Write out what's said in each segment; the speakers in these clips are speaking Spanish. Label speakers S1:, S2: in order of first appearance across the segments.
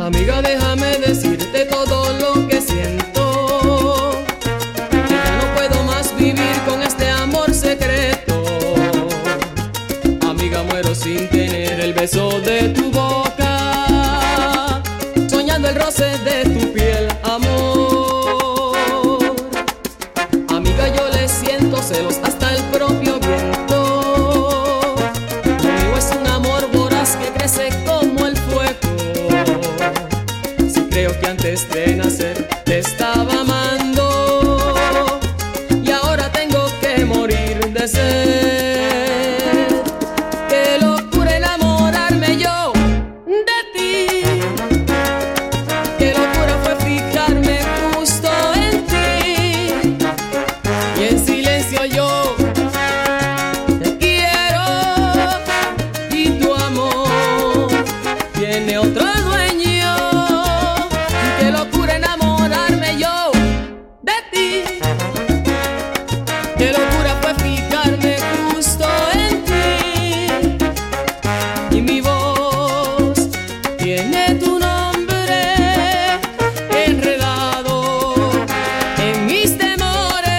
S1: Amiga, déjame decirte todo lo que siento, que ya no puedo más vivir con este amor secreto. Amiga, muero sin tener el beso de tu boca, soñando el roce de tu piel, amor. Amiga, yo le siento celos hasta el propio viento. Lo mío es un amor voraz que crece como el fuego. Si creo que antes de nacer te estaba amando y ahora tengo que morir de sed. Qué locura enamorarme yo de ti. Qué locura fue fijarme justo en ti. Y en silencio yo te quiero y tu amor tiene otro dueño. Qué locura enamorarme yo de ti. Qué locura fue fijarme justo en ti. Y mi voz tiene tu nombre enredado en mis temores.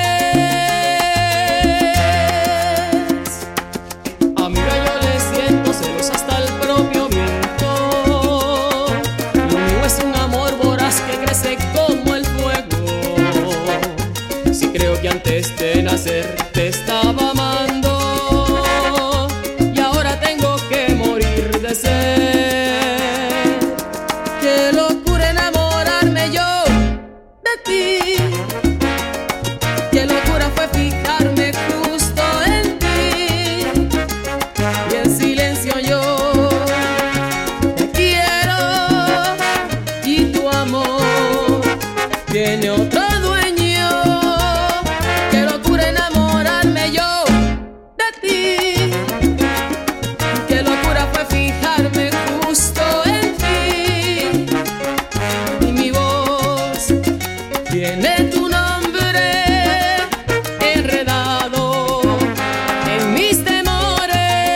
S1: Amiga, yo le siento celos hasta el propio viento. Lo mío es un amor voraz que crece como el fuego. Si creo que antes de nacer te estaba amando y ahora tengo que morir de sed. Qué locura enamorarme yo de ti. Qué locura fue fijarme justo en ti. Y en silencio yo te quiero y tu amor tiene otro dueño. Qué locura enamorarme yo de ti. Qué locura fue fijarme justo en ti. Y mi voz tiene tu nombre enredado en mis temores.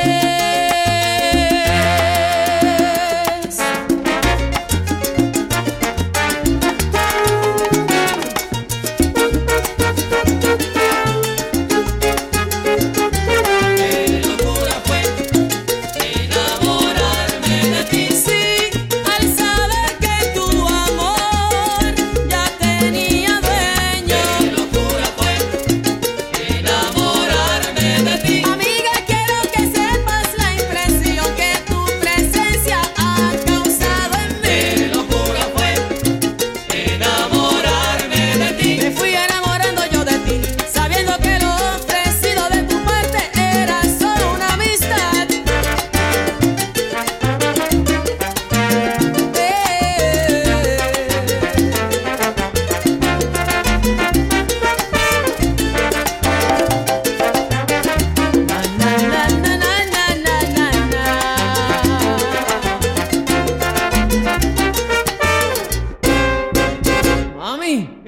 S1: Qué locura fue enamorarme de ti. Sí, al saber que tu amor ya tenía dueño. Qué locura fue enamorarme de ti. Amiga, quiero que sepas la impresión que tu presencia ha causado en mí. Qué locura fue enamorarme de ti. Me fui enamorando yo de ti, sabiendo que lo ofrecido de tu parte era solo una amistad. Na, na, na, na, na, na, na, na. Mami.